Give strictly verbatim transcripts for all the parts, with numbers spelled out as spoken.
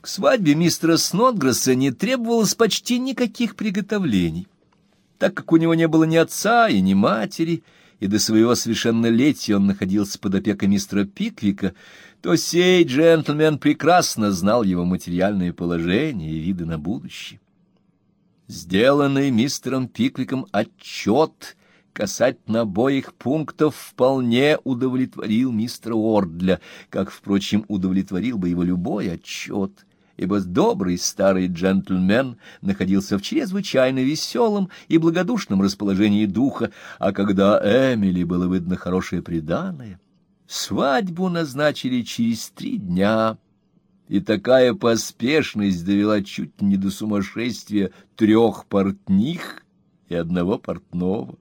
К свадьбе мистера Снодгресса не требовалось почти никаких приготовлений. Так как у него не было ни отца и ни матери, и до своего совершеннолетия он находился под опекой мистера Пиквика, то сей джентльмен прекрасно знал его материальное положение и виды на будущее. Сделанный мистером Пиквиком отчет касательно обоих пунктов вполне удовлетворил мистера Уордля, как, впрочем, удовлетворил бы его любой отчет, ибо добрый старый джентльмен находился в чрезвычайно веселом и благодушном расположении духа, а когда Эмили было видно хорошее приданое, свадьбу назначили через три дня, и такая поспешность довела чуть не до сумасшествия трех портних и одного портного.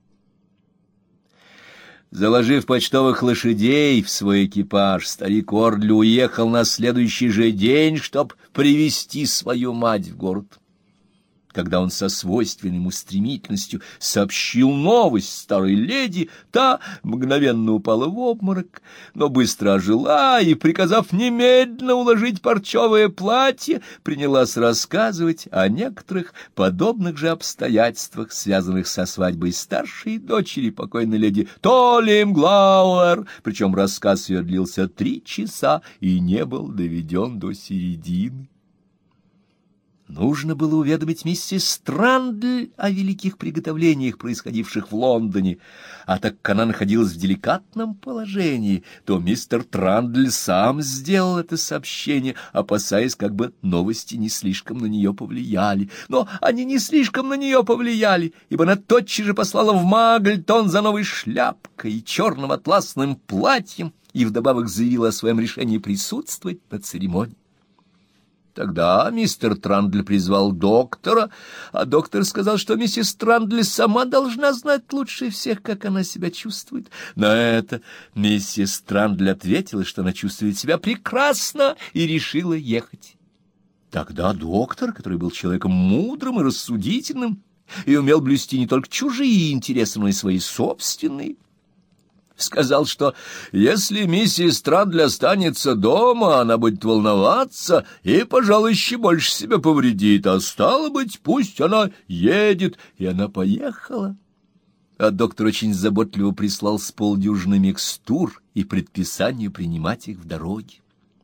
Заложив почтовых лошадей в свой экипаж, старик Уордли уехал на следующий же день, чтоб привезти свою мать в город. Когда он со свойственной ему стремительностью сообщил новость старой леди, та мгновенно упала в обморок, но быстро ожила и, приказав немедленно уложить парчевое платье, принялась рассказывать о некоторых подобных же обстоятельствах, связанных со свадьбой старшей дочери покойной леди Толли Мглауэр, причем рассказ ее длился три часа и не был доведен до середины. Нужно было уведомить миссис Страндль о великих приготовлениях, происходивших в Лондоне, а так как она находилась в деликатном положении, то мистер Страндль сам сделал это сообщение, опасаясь, как бы новости не слишком на нее повлияли. Но они не слишком на нее повлияли, ибо она тотчас же послала в Магльтон за новой шляпкой и черным атласным платьем и вдобавок заявила о своем решении присутствовать на церемонии. Тогда мистер Страндль призвал доктора, а доктор сказал, что миссис Страндль сама должна знать лучше всех, как она себя чувствует. На это миссис Страндль ответила, что она чувствует себя прекрасно, и решила ехать. Тогда доктор, который был человеком мудрым и рассудительным, и умел блюсти не только чужие интересы, но и свои собственные, сказал, что если миссис Страндль останется дома, она будет волноваться и, пожалуй, еще больше себя повредит, а стало быть, пусть она едет, и она поехала. А доктор очень заботливо прислал с полдюжины микстур и предписание принимать их в дороге.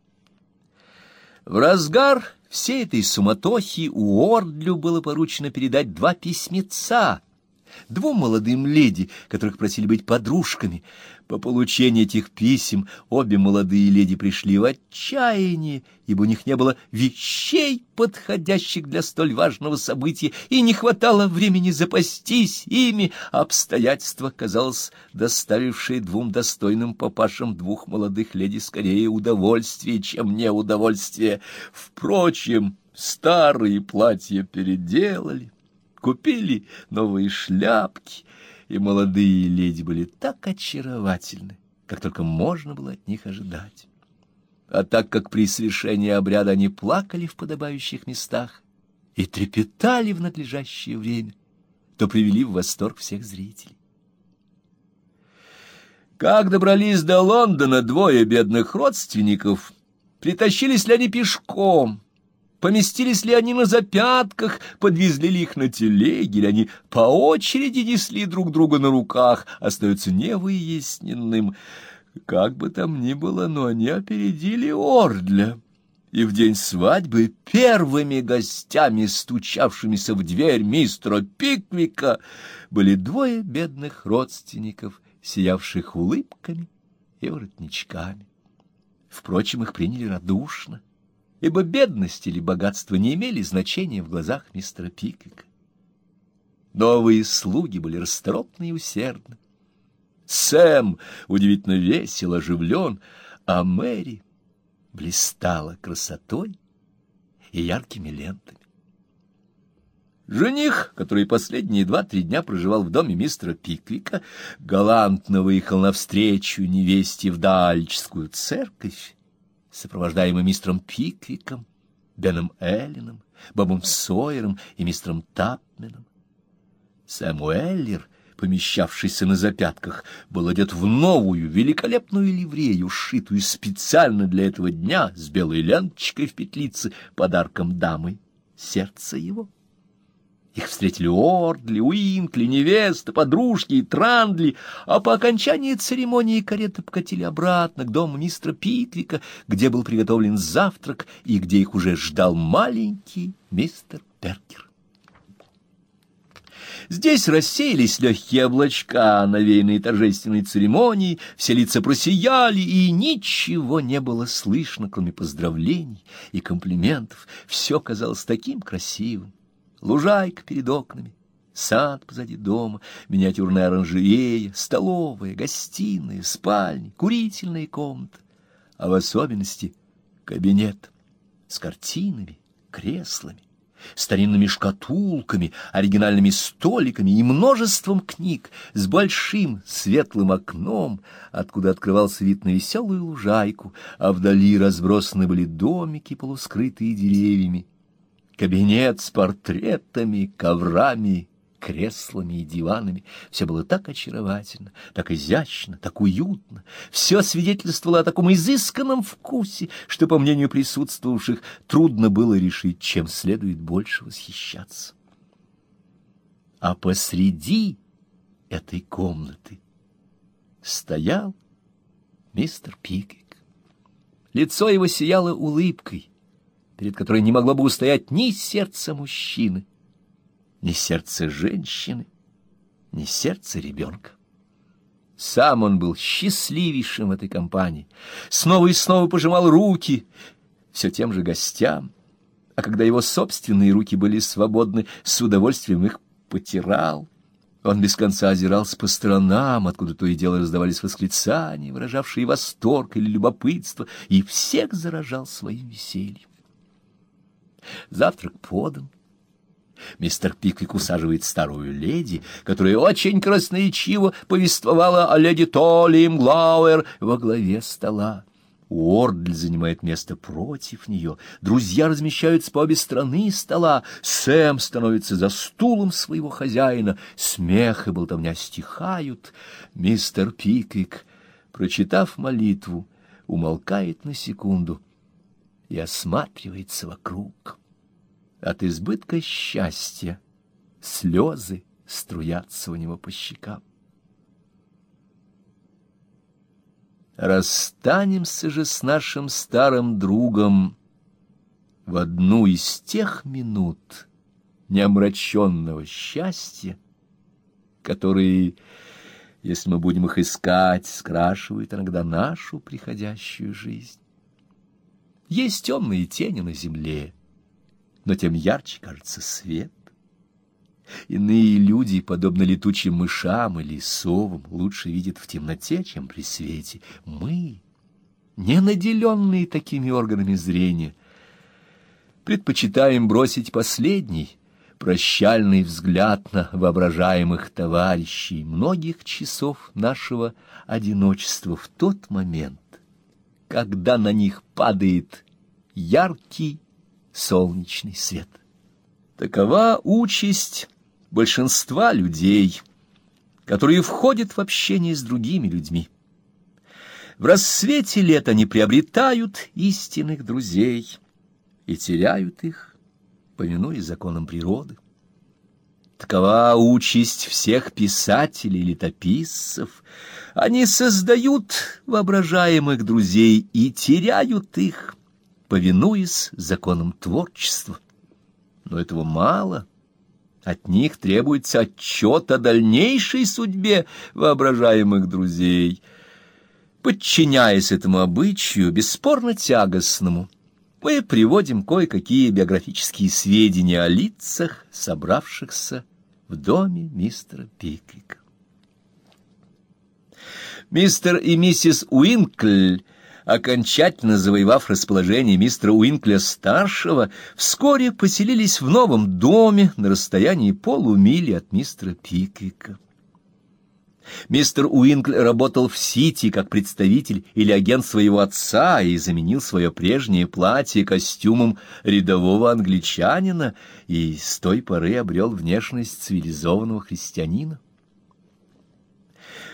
В разгар всей этой суматохи Уордлю было поручено передать два письмеца двум молодым леди, которых просили быть подружками. По получении этих писем обе молодые леди пришли в отчаяние, ибо у них не было вещей, подходящих для столь важного события, и не хватало времени запастись ими. Обстоятельства, казалось, доставившие двум достойным папашам двух молодых леди скорее удовольствие, чем неудовольствие. Впрочем, старые платья переделали, купили новые шляпки, и молодые леди были так очаровательны, как только можно было от них ожидать. А так как при совершении обряда они плакали в подобающих местах и трепетали в надлежащее время, то привели в восторг всех зрителей. Как добрались до Лондона двое бедных родственников, притащились ли они пешком, поместились ли они на запятках, подвезли ли их на телеге, или они по очереди несли друг друга на руках, остается невыясненным. Как бы там ни было, но они опередили Уордля, и в день свадьбы первыми гостями, стучавшимися в дверь мистера Пиквика, были двое бедных родственников, сиявших улыбками и воротничками. Впрочем, их приняли радушно, ибо бедность или богатство не имели значения в глазах мистера Пиквика. Новые слуги были расторопны и усердны. Сэм удивительно весел, оживлен, а Мэри блистала красотой и яркими лентами. Жених, который последние два-три дня проживал в доме мистера Пиквика, галантно выехал навстречу невесте в Даальческую церковь, сопровождаемый мистером Пиквиком, Беном Эллином, Бобом Сойером и мистером Тапменом. Сэм Уэллер помещавшийся на запятках, был одет в новую великолепную ливрею, сшитую специально для этого дня, с белой ленточкой в петлице, подарком дамы сердца его. Их встретили Ордли, Уинкли, невеста, подружки и Трандли, а по окончании церемонии кареты покатили обратно к дому мистера Пиквика, где был приготовлен завтрак и где их уже ждал маленький мистер Перкер. Здесь рассеялись легкие облачка, навеянные торжественной церемонией, все лица просияли, и ничего не было слышно, кроме поздравлений и комплиментов. Все казалось таким красивым. Лужайка перед окнами, сад позади дома, миниатюрная оранжерея, столовая, гостиная, спальня, курительная комната, а в особенности кабинет с картинами, креслами, старинными шкатулками, оригинальными столиками и множеством книг, с большим светлым окном, откуда открывался вид на веселую лужайку, а вдали разбросаны были домики, полускрытые деревьями. Кабинет с портретами, коврами, креслами и диванами. Все было так очаровательно, так изящно, так уютно. Все свидетельствовало о таком изысканном вкусе, что, по мнению присутствовавших, трудно было решить, чем следует больше восхищаться. А посреди этой комнаты стоял мистер Пиквик. Лицо его сияло улыбкой, перед которой не могло бы устоять ни сердце мужчины, ни сердце женщины, ни сердце ребенка. Сам он был счастливейшим в этой компании, снова и снова пожимал руки все тем же гостям, а когда его собственные руки были свободны, с удовольствием их потирал. Он без конца озирался по сторонам, откуда то и дело раздавались восклицания, выражавшие восторг или любопытство, и всех заражал своим весельем. Завтрак подан. Мистер Пиквик усаживает старую леди, которая очень красноречиво повествовала о леди Толли Мглауэр, во главе стола. Уордль занимает место против нее. Друзья размещаются по обе стороны стола. Сэм становится за стулом своего хозяина. Смех и болтовня стихают. Мистер Пиквик, прочитав молитву, умолкает на секунду и осматривается вокруг. От избытка счастья слезы струятся у него по щекам. Расстанемся же с нашим старым другом в одну из тех минут неомраченного счастья, которые, если мы будем их искать, скрашивают иногда нашу приходящую жизнь. Есть темные тени на земле, но тем ярче кажется свет. Иные люди, подобно летучим мышам или совам, лучше видят в темноте, чем при свете. Мы, не наделенные такими органами зрения, предпочитаем бросить последний, прощальный взгляд на воображаемых товарищей многих часов нашего одиночества в тот момент, когда на них падает яркий солнечный свет. Такова участь большинства людей, которые входят в общение с другими людьми. В рассвете лет они приобретают истинных друзей и теряют их, повинуясь законам природы. Такова участь всех писателей и летописцев. Они создают воображаемых друзей и теряют их, повинуясь законам творчества. Но этого мало. От них требуется отчет о дальнейшей судьбе воображаемых друзей. Подчиняясь этому обычаю, бесспорно тягостному, мы приводим кое-какие биографические сведения о лицах, собравшихся в доме мистера Пиквика. Мистер и миссис Уинкль, окончательно завоевав расположение мистера Уинкля-старшего, вскоре поселились в новом доме на расстоянии полумили от мистера Пиквика. Мистер Уинкль работал в Сити как представитель или агент своего отца и заменил свое прежнее платье костюмом рядового англичанина и с той поры обрел внешность цивилизованного христианина.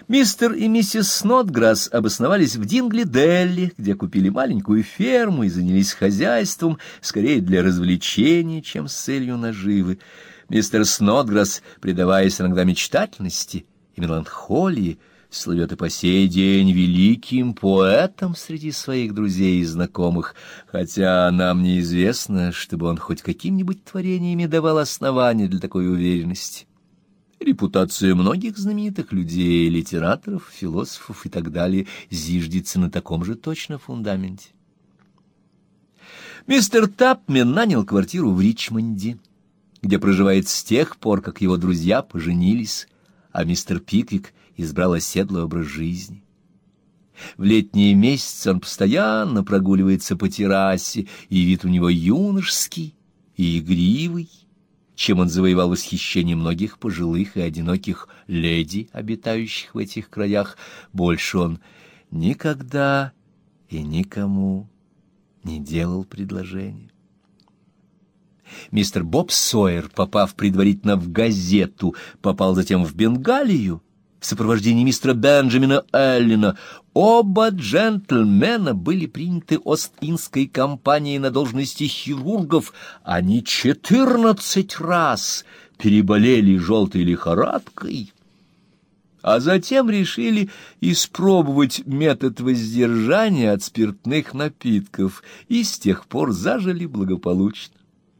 Мистер и миссис Снотграсс обосновались в Дингли-Делли, где купили маленькую ферму и занялись хозяйством, скорее для развлечения, чем с целью наживы. Мистер Снотграсс, предаваясь иногда мечтательности и меланхолии, слывет и по сей день великим поэтом среди своих друзей и знакомых, хотя нам неизвестно, чтобы он хоть какими-нибудь творениями давал основания для такой уверенности. Репутация многих знаменитых людей, литераторов, философов и так далее зиждется на таком же точно фундаменте. Мистер Тапмен нанял квартиру в Ричмонде, где проживает с тех пор, как его друзья поженились, а мистер Пиквик избрал оседлый образ жизни. В летние месяцы он постоянно прогуливается по террасе, и вид у него юношеский и игривый, чем он завоевал восхищение многих пожилых и одиноких леди, обитающих в этих краях. Больше он никогда и никому не делал предложения. Мистер Боб Сойер, попав предварительно в газету, попал затем в Бенгалию в сопровождении мистера Бенджамина Эллина. Оба джентльмена были приняты Ост-Индской компанией на должности хирургов. Они четырнадцать раз переболели желтой лихорадкой, а затем решили испробовать метод воздержания от спиртных напитков и с тех пор зажили благополучно.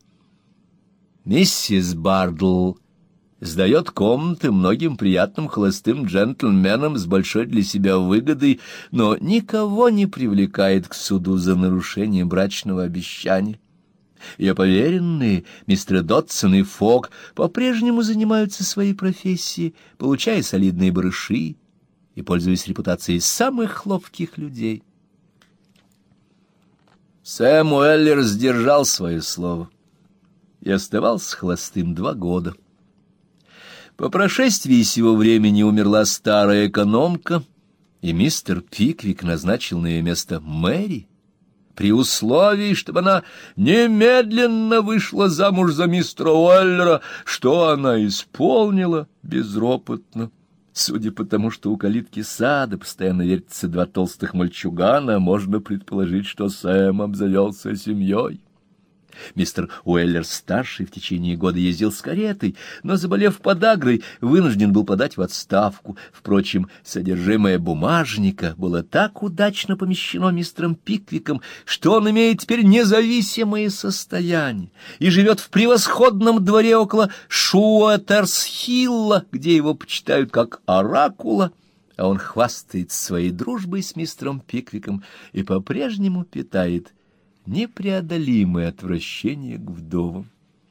Миссис Бардл сдает комнаты многим приятным холостым джентльменам с большой для себя выгодой, но никого не привлекает к суду за нарушение брачного обещания. Ее поверенные, мистер Дотсон и Фок, по-прежнему занимаются своей профессией, получая солидные барыши и пользуясь репутацией самых ловких людей. Сэм Уэллер сдержал свое слово и оставался холостым два года. По прошествии сего времени умерла старая экономка, и мистер Пиквик назначил на ее место Мэри, при условии, чтобы она немедленно вышла замуж за мистера Уэллера, что она исполнила безропотно. Судя по тому, что у калитки сада постоянно вертятся два толстых мальчугана, можно предположить, что Сэм обзавелся семьей. Мистер Уэллер-старший в течение года ездил с каретой, но, заболев подагрой, вынужден был подать в отставку. Впрочем, содержимое бумажника было так удачно помещено мистером Пиквиком, что он имеет теперь независимое состояние и живет в превосходном дворе около Шуэтерс-Хилла, где его почитают как оракула, а он хвастается своей дружбой с мистером Пиквиком и по-прежнему питает непреодолимое отвращение к вдовам.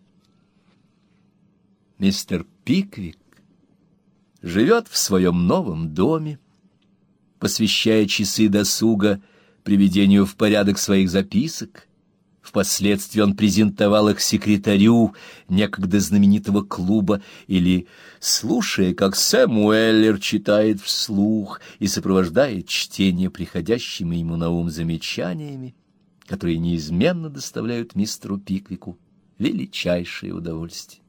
Мистер Пиквик живет в своем новом доме, посвящая часы досуга приведению в порядок своих записок. Впоследствии он презентовал их секретарю некогда знаменитого клуба или слушая, как Сэм Уэллер читает вслух и сопровождает чтение приходящими ему на ум замечаниями, которые неизменно доставляют мистеру Пиквику величайшее удовольствие.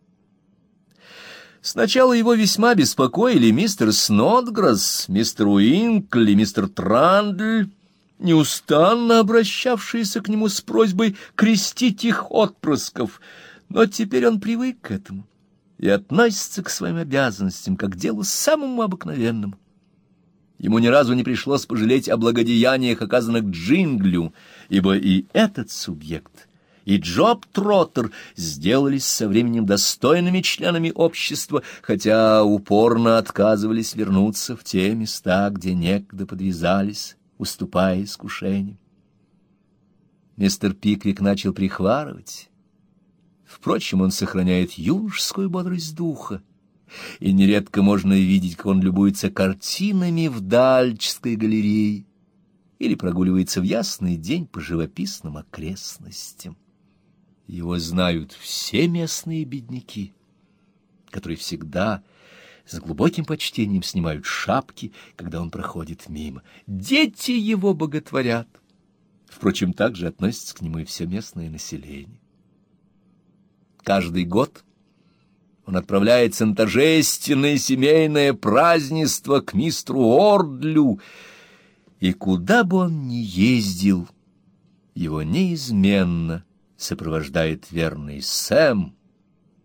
Сначала его весьма беспокоили мистер Снотграсс, мистер Уинкли, мистер Трандль, неустанно обращавшиеся к нему с просьбой крестить их отпрысков, но теперь он привык к этому и относится к своим обязанностям как к делу самому обыкновенному. Ему ни разу не пришлось пожалеть о благодеяниях, оказанных Джинглю, ибо и этот субъект, и Джоб Троттер сделались со временем достойными членами общества, хотя упорно отказывались вернуться в те места, где некогда подвязались, уступая искушениям. Мистер Пиквик начал прихварывать. Впрочем, он сохраняет юношескую бодрость духа, и нередко можно видеть, как он любуется картинами в Дальческой галерее или прогуливается в ясный день по живописным окрестностям. Его знают все местные бедняки, которые всегда с глубоким почтением снимают шапки, когда он проходит мимо. Дети его боготворят. Впрочем, также относится к нему и все местное население. Каждый год он отправляется на торжественное семейное празднество к мистеру Ордлю, и куда бы он ни ездил, его неизменно сопровождает верный Сэм,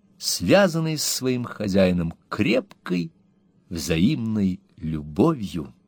связанный с своим хозяином крепкой взаимной любовью.